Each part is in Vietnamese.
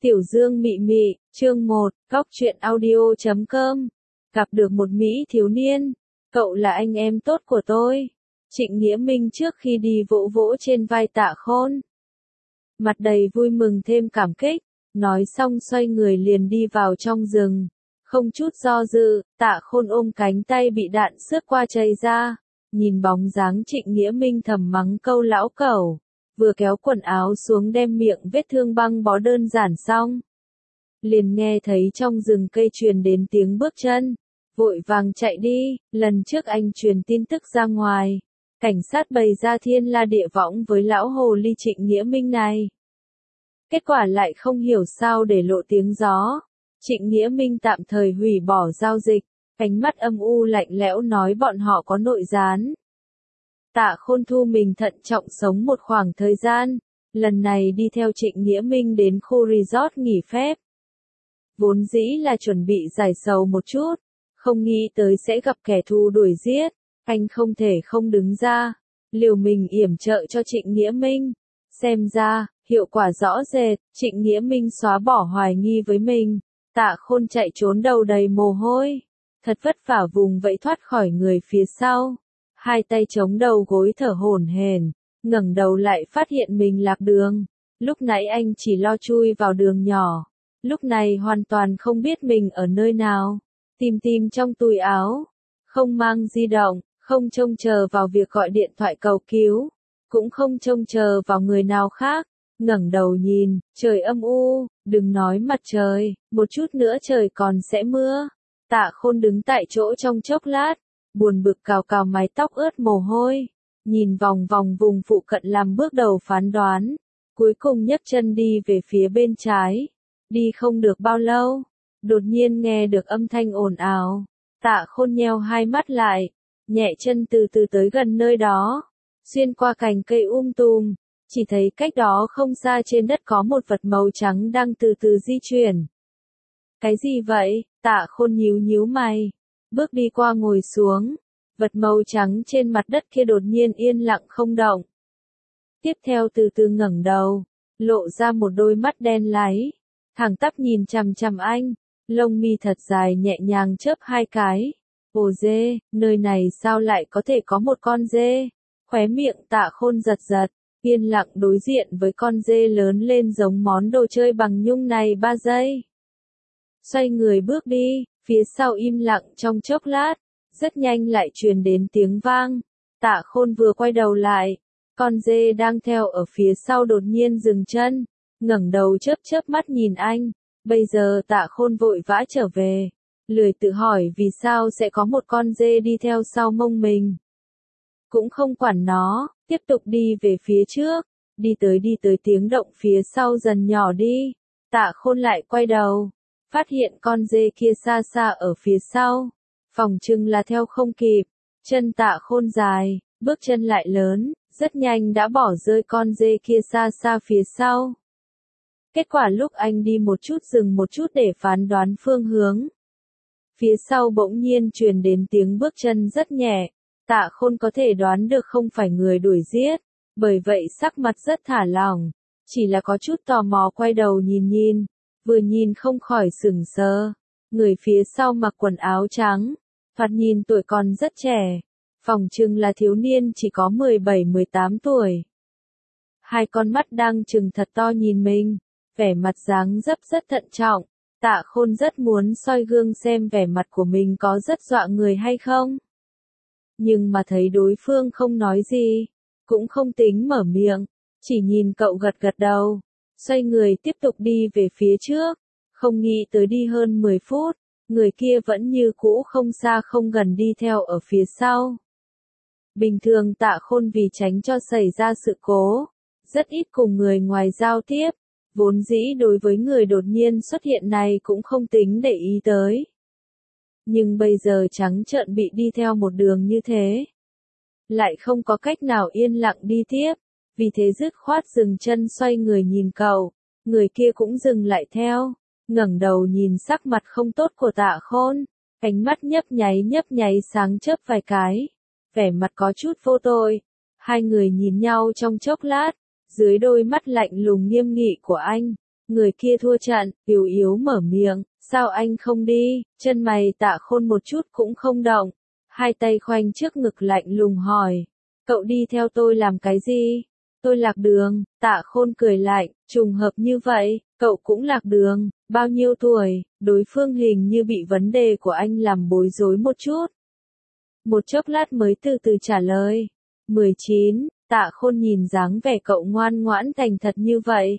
Tiểu Dương Mị Mị, chương 1, Góc Truyện Audio.com. Gặp được một Mỹ thiếu niên. Cậu là anh em tốt của tôi. Trịnh Nghĩa Minh trước khi đi vỗ vỗ trên vai Tạ Khôn. Mặt đầy vui mừng thêm cảm kích. Nói xong xoay người liền đi vào trong rừng. Không chút do dự, Tạ Khôn ôm cánh tay bị đạn xước qua chảy ra. Nhìn bóng dáng Trịnh Nghĩa Minh thầm mắng câu lão cẩu. Vừa kéo quần áo xuống đem miệng vết thương băng bó đơn giản xong. Liền nghe thấy trong rừng cây truyền đến tiếng bước chân. Vội vàng chạy đi, lần trước anh truyền tin tức ra ngoài. Cảnh sát bày ra thiên la địa võng với lão hồ ly Trịnh Nghĩa Minh này. Kết quả lại không hiểu sao để lộ tiếng gió. Trịnh Nghĩa Minh tạm thời hủy bỏ giao dịch. Ánh mắt âm u lạnh lẽo nói bọn họ có nội gián. Tạ Khôn thu mình thận trọng sống một khoảng thời gian, lần này đi theo Trịnh Nghĩa Minh đến khu resort nghỉ phép. Vốn dĩ là chuẩn bị giải sầu một chút, không nghĩ tới sẽ gặp kẻ thù đuổi giết, anh không thể không đứng ra, liều mình yểm trợ cho Trịnh Nghĩa Minh. Xem ra, hiệu quả rõ rệt, Trịnh Nghĩa Minh xóa bỏ hoài nghi với mình, Tạ Khôn chạy trốn đầu đầy mồ hôi, thật vất vả vùng vẫy thoát khỏi người phía sau. Hai tay chống đầu gối thở hổn hển, ngẩng đầu lại phát hiện mình lạc đường. Lúc nãy anh chỉ lo chui vào đường nhỏ, lúc này hoàn toàn không biết mình ở nơi nào. Tìm trong túi áo, không mang di động, không trông chờ vào việc gọi điện thoại cầu cứu, cũng không trông chờ vào người nào khác. Ngẩng đầu nhìn, trời âm u, đừng nói mặt trời, một chút nữa trời còn sẽ mưa. Tạ Khôn đứng tại chỗ trong chốc lát. Buồn bực cào cào mái tóc ướt mồ hôi, nhìn vòng vòng vùng phụ cận làm bước đầu phán đoán, cuối cùng nhấc chân đi về phía bên trái. Đi không được bao lâu, đột nhiên nghe được âm thanh ồn ào, Tạ Khôn nheo hai mắt lại, nhẹ chân từ từ tới gần nơi đó, xuyên qua cành cây tùm, chỉ thấy cách đó không xa trên đất có một vật màu trắng đang từ từ di chuyển. Cái gì vậy? Tạ Khôn nhíu mày. Bước đi qua ngồi xuống, vật màu trắng trên mặt đất kia đột nhiên yên lặng không động. Tiếp theo từ từ ngẩng đầu, lộ ra một đôi mắt đen láy, thẳng tắp nhìn chằm chằm anh, lông mi thật dài nhẹ nhàng chớp hai cái. Ồ dê, nơi này sao lại có thể có một con dê? Khóe miệng Tạ Khôn giật, yên lặng đối diện với con dê lớn lên giống món đồ chơi bằng nhung này 3 giây. Xoay người bước đi. Phía sau im lặng trong chốc lát, rất nhanh lại truyền đến tiếng vang. Tạ Khôn vừa quay đầu lại, con dê đang theo ở phía sau đột nhiên dừng chân, ngẩng đầu chớp mắt nhìn anh. Bây giờ Tạ Khôn vội vã trở về, lười tự hỏi vì sao sẽ có một con dê đi theo sau mông mình. Cũng không quản nó, tiếp tục đi về phía trước, đi tới tiếng động phía sau dần nhỏ đi. Tạ Khôn lại quay đầu. Phát hiện con dê kia xa ở phía sau, phỏng chừng là theo không kịp, chân Tạ Khôn dài, bước chân lại lớn, rất nhanh đã bỏ rơi con dê kia xa phía sau. Kết quả lúc anh đi một chút dừng một chút để phán đoán phương hướng. Phía sau bỗng nhiên truyền đến tiếng bước chân rất nhẹ, Tạ Khôn có thể đoán được không phải người đuổi giết, bởi vậy sắc mặt rất thả lỏng, chỉ là có chút tò mò quay đầu nhìn. Vừa nhìn không khỏi sửng sờ, người phía sau mặc quần áo trắng, thoạt nhìn tuổi còn rất trẻ, phỏng chừng là thiếu niên chỉ có 17-18 tuổi. Hai con mắt đang trừng thật to nhìn mình, vẻ mặt dáng dấp rất thận trọng, Tạ Khôn rất muốn soi gương xem vẻ mặt của mình có rất dọa người hay không. Nhưng mà thấy đối phương không nói gì, cũng không tính mở miệng, chỉ nhìn cậu gật đầu. Xoay người tiếp tục đi về phía trước, không nghĩ tới đi hơn 10 phút, người kia vẫn như cũ không xa không gần đi theo ở phía sau. Bình thường Tạ Khôn vì tránh cho xảy ra sự cố, rất ít cùng người ngoài giao tiếp, vốn dĩ đối với người đột nhiên xuất hiện này cũng không tính để ý tới. Nhưng bây giờ trắng trợn bị đi theo một đường như thế, lại không có cách nào yên lặng đi tiếp. Vì thế dứt khoát dừng chân xoay người nhìn cậu, người kia cũng dừng lại theo, ngẩng đầu nhìn sắc mặt không tốt của Tạ Khôn, ánh mắt nhấp nháy sáng chớp vài cái, vẻ mặt có chút vô tội. Hai người nhìn nhau trong chốc lát, dưới đôi mắt lạnh lùng nghiêm nghị của anh, Người kia thua trận, yếu yếu mở miệng, sao anh không đi, chân mày Tạ Khôn một chút cũng không động, hai tay khoanh trước ngực lạnh lùng hỏi, cậu đi theo tôi làm cái gì? Tôi lạc đường, Tạ Khôn cười lạnh, trùng hợp như vậy, cậu cũng lạc đường, bao nhiêu tuổi, đối phương hình như bị vấn đề của anh làm bối rối một chút. Một chốc lát mới từ từ trả lời, 19, Tạ Khôn nhìn dáng vẻ cậu ngoan ngoãn thành thật như vậy.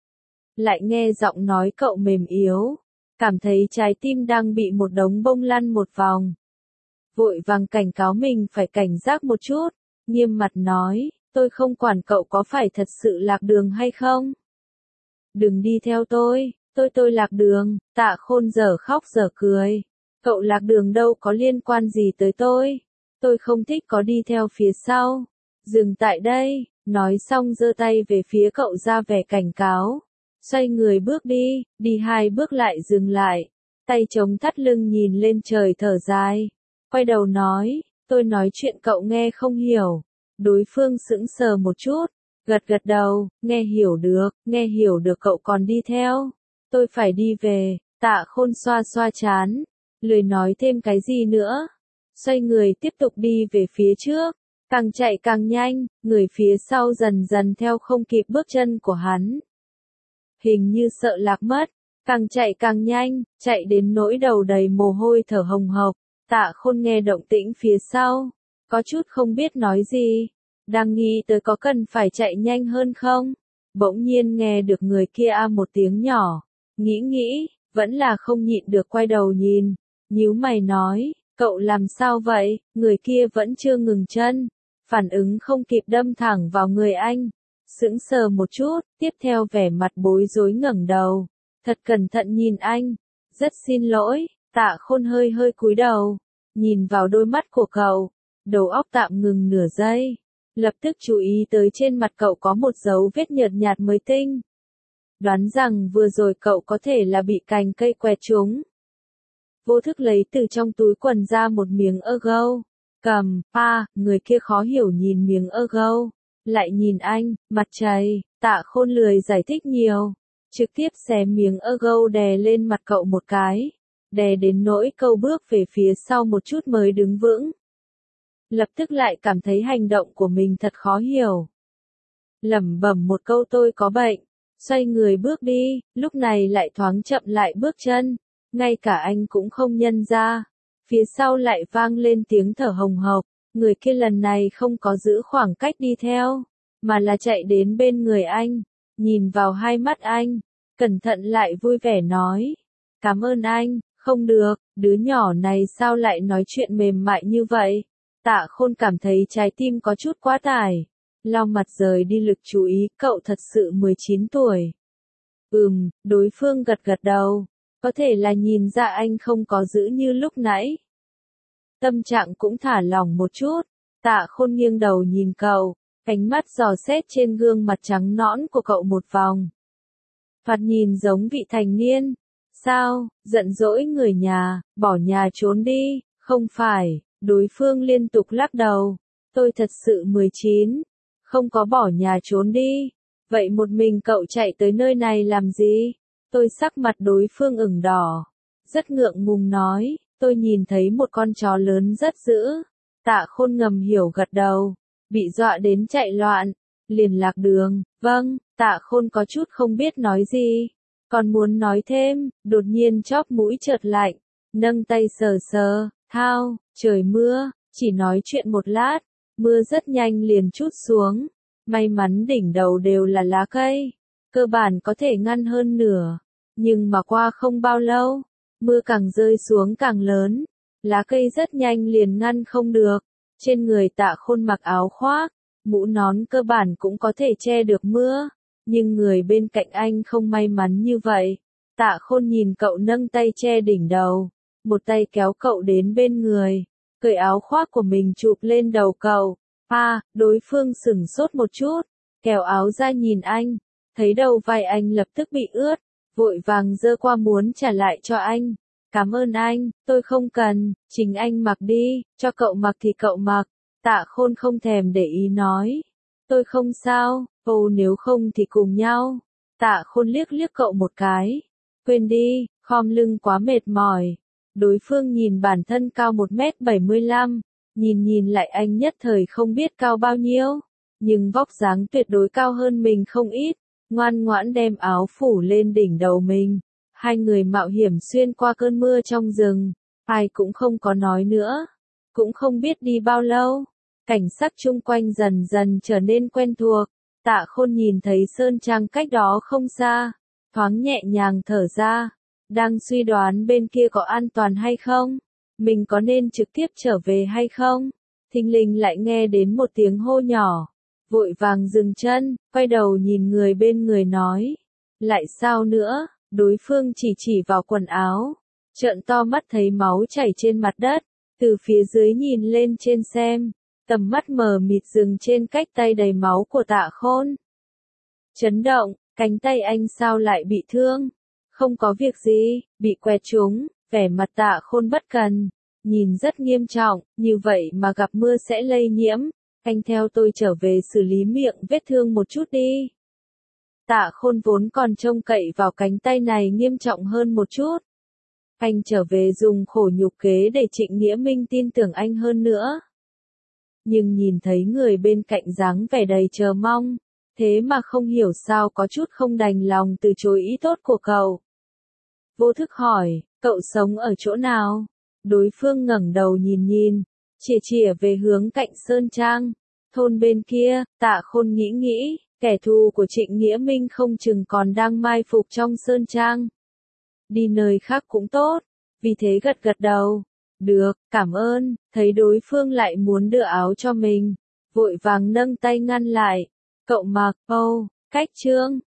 Lại nghe giọng nói cậu mềm yếu, cảm thấy trái tim đang bị một đống bông lăn một vòng. Vội vàng cảnh cáo mình phải cảnh giác một chút, nghiêm mặt nói, tôi không quản cậu có phải thật sự lạc đường hay không. Đừng đi theo tôi lạc đường, Tạ Khôn dở khóc dở cười. Cậu lạc đường đâu có liên quan gì tới tôi không thích có đi theo phía sau. Dừng tại đây, nói xong giơ tay về phía cậu ra vẻ cảnh cáo. Xoay người bước đi hai bước lại dừng lại, tay chống thắt lưng nhìn lên trời thở dài. Quay đầu nói, tôi nói chuyện cậu nghe không hiểu. Đối phương sững sờ một chút, gật gật đầu, nghe hiểu được cậu còn đi theo. Tôi phải đi về, Tạ Khôn xoa xoa trán, lười nói thêm cái gì nữa. Xoay người tiếp tục đi về phía trước, càng chạy càng nhanh, người phía sau dần dần theo không kịp bước chân của hắn. Hình như sợ lạc mất, càng chạy càng nhanh, chạy đến nỗi đầu đầy mồ hôi thở hồng hộc. Tạ Khôn nghe động tĩnh phía sau, có chút không biết nói gì, đang nghĩ tới có cần phải chạy nhanh hơn không. Bỗng nhiên nghe được người kia a một tiếng nhỏ, nghĩ, vẫn là không nhịn được quay đầu nhìn, nhíu mày nói, cậu làm sao vậy? Người kia vẫn chưa ngừng chân, phản ứng không kịp đâm thẳng vào người anh. Sững sờ một chút, tiếp theo vẻ mặt bối rối ngẩng đầu, thật cẩn thận nhìn anh. Rất xin lỗi, Tạ Khôn hơi cúi đầu, nhìn vào đôi mắt của cậu, đầu óc tạm ngừng nửa giây, lập tức chú ý tới trên mặt cậu có một dấu vết nhợt nhạt mới tinh. Đoán rằng vừa rồi cậu có thể là bị cành cây quẹt trúng. Vô thức lấy từ trong túi quần ra một miếng ớt cầm, người kia khó hiểu nhìn miếng ớt, lại nhìn anh, mặt chảy. Tạ Khôn lười giải thích nhiều, trực tiếp xé miếng ớt đè lên mặt cậu một cái, đè đến nỗi cậu bước về phía sau một chút mới đứng vững. Lập tức lại cảm thấy hành động của mình thật khó hiểu. Lẩm bẩm một câu tôi có bệnh, xoay người bước đi, lúc này lại thoáng chậm lại bước chân, ngay cả anh cũng không nhận ra. Phía sau lại vang lên tiếng thở hồng hộc, người kia lần này không có giữ khoảng cách đi theo, mà là chạy đến bên người anh, nhìn vào hai mắt anh, cẩn thận lại vui vẻ nói, cảm ơn anh. Không được, đứa nhỏ này sao lại nói chuyện mềm mại như vậy? Tạ Khôn cảm thấy trái tim có chút quá tải, lau mặt rời đi lực chú ý, cậu thật sự 19 tuổi. Đối phương gật gật đầu, có thể là nhìn ra anh không có giữ như lúc nãy. Tâm trạng cũng thả lỏng một chút, Tạ Khôn nghiêng đầu nhìn cậu, ánh mắt dò xét trên gương mặt trắng nõn của cậu một vòng. Thoạt nhìn giống vị thành niên. Sao, giận dỗi người nhà, bỏ nhà trốn đi, không phải, đối phương liên tục lắc đầu. Tôi thật sự 19, không có bỏ nhà trốn đi. Vậy một mình cậu chạy tới nơi này làm gì? Tôi sắc mặt đối phương ửng đỏ, rất ngượng ngùng nói, tôi nhìn thấy một con chó lớn rất dữ. Tạ Khôn ngầm hiểu gật đầu, bị dọa đến chạy loạn, liền lạc đường. Vâng, Tạ Khôn có chút không biết nói gì. Còn muốn nói thêm, đột nhiên chóp mũi chợt lạnh, nâng tay sờ, thao, trời mưa, chỉ nói chuyện một lát, mưa rất nhanh liền trút xuống, may mắn đỉnh đầu đều là lá cây, cơ bản có thể ngăn hơn nửa, nhưng mà qua không bao lâu, mưa càng rơi xuống càng lớn, lá cây rất nhanh liền ngăn không được, trên người Tạ Khôn mặc áo khoác, mũ nón cơ bản cũng có thể che được mưa. Nhưng người bên cạnh anh không may mắn như vậy. Tạ Khôn nhìn cậu nâng tay che đỉnh đầu, một tay kéo cậu đến bên người, cởi áo khoác của mình chụp lên đầu cậu. Đối phương sửng sốt một chút, kéo áo ra nhìn anh, thấy đầu vai anh lập tức bị ướt, vội vàng giơ qua muốn trả lại cho anh. Cảm ơn anh, tôi không cần, chính anh mặc đi, cho cậu mặc thì cậu mặc. Tạ Khôn không thèm để ý nói, tôi không sao. Nếu không thì cùng nhau. Tạ Khôn liếc liếc cậu một cái. Quên đi, khom lưng quá mệt mỏi. Đối phương nhìn bản thân cao 1m75, nhìn lại anh nhất thời không biết cao bao nhiêu, nhưng vóc dáng tuyệt đối cao hơn mình không ít, ngoan ngoãn đem áo phủ lên đỉnh đầu mình. Hai người mạo hiểm xuyên qua cơn mưa trong rừng, ai cũng không có nói nữa, cũng không biết đi bao lâu, cảnh sắc chung quanh dần dần trở nên quen thuộc. Tạ Khôn nhìn thấy sơn trang cách đó không xa, thoáng nhẹ nhàng thở ra, đang suy đoán bên kia có an toàn hay không, mình có nên trực tiếp trở về hay không. Thình lình lại nghe đến một tiếng hô nhỏ, vội vàng dừng chân, quay đầu nhìn người bên người nói, lại sao nữa, đối phương chỉ vào quần áo, trợn to mắt thấy máu chảy trên mặt đất, từ phía dưới nhìn lên trên xem, tầm mắt mờ mịt dừng trên cách tay đầy máu của Tạ Khôn. Chấn động, cánh tay anh sao lại bị thương? Không có việc gì, bị quẹt trúng, vẻ mặt Tạ Khôn bất cần, nhìn rất nghiêm trọng, như vậy mà gặp mưa sẽ lây nhiễm, anh theo tôi trở về xử lý miệng vết thương một chút đi. Tạ Khôn vốn còn trông cậy vào cánh tay này nghiêm trọng hơn một chút. Anh trở về dùng khổ nhục kế để Trịnh Nghĩa Minh tin tưởng anh hơn nữa. Nhưng nhìn thấy người bên cạnh dáng vẻ đầy chờ mong, thế mà không hiểu sao có chút không đành lòng từ chối ý tốt của cậu. Vô thức hỏi, cậu sống ở chỗ nào? Đối phương ngẩng đầu nhìn, chìa về hướng cạnh Sơn Trang, thôn bên kia. Tạ Khôn nghĩ, kẻ thù của Trịnh Nghĩa Minh không chừng còn đang mai phục trong Sơn Trang. Đi nơi khác cũng tốt, vì thế gật đầu. Được, cảm ơn, thấy đối phương lại muốn đưa áo cho mình, vội vàng nâng tay ngăn lại. Cậu mặc, cách chương.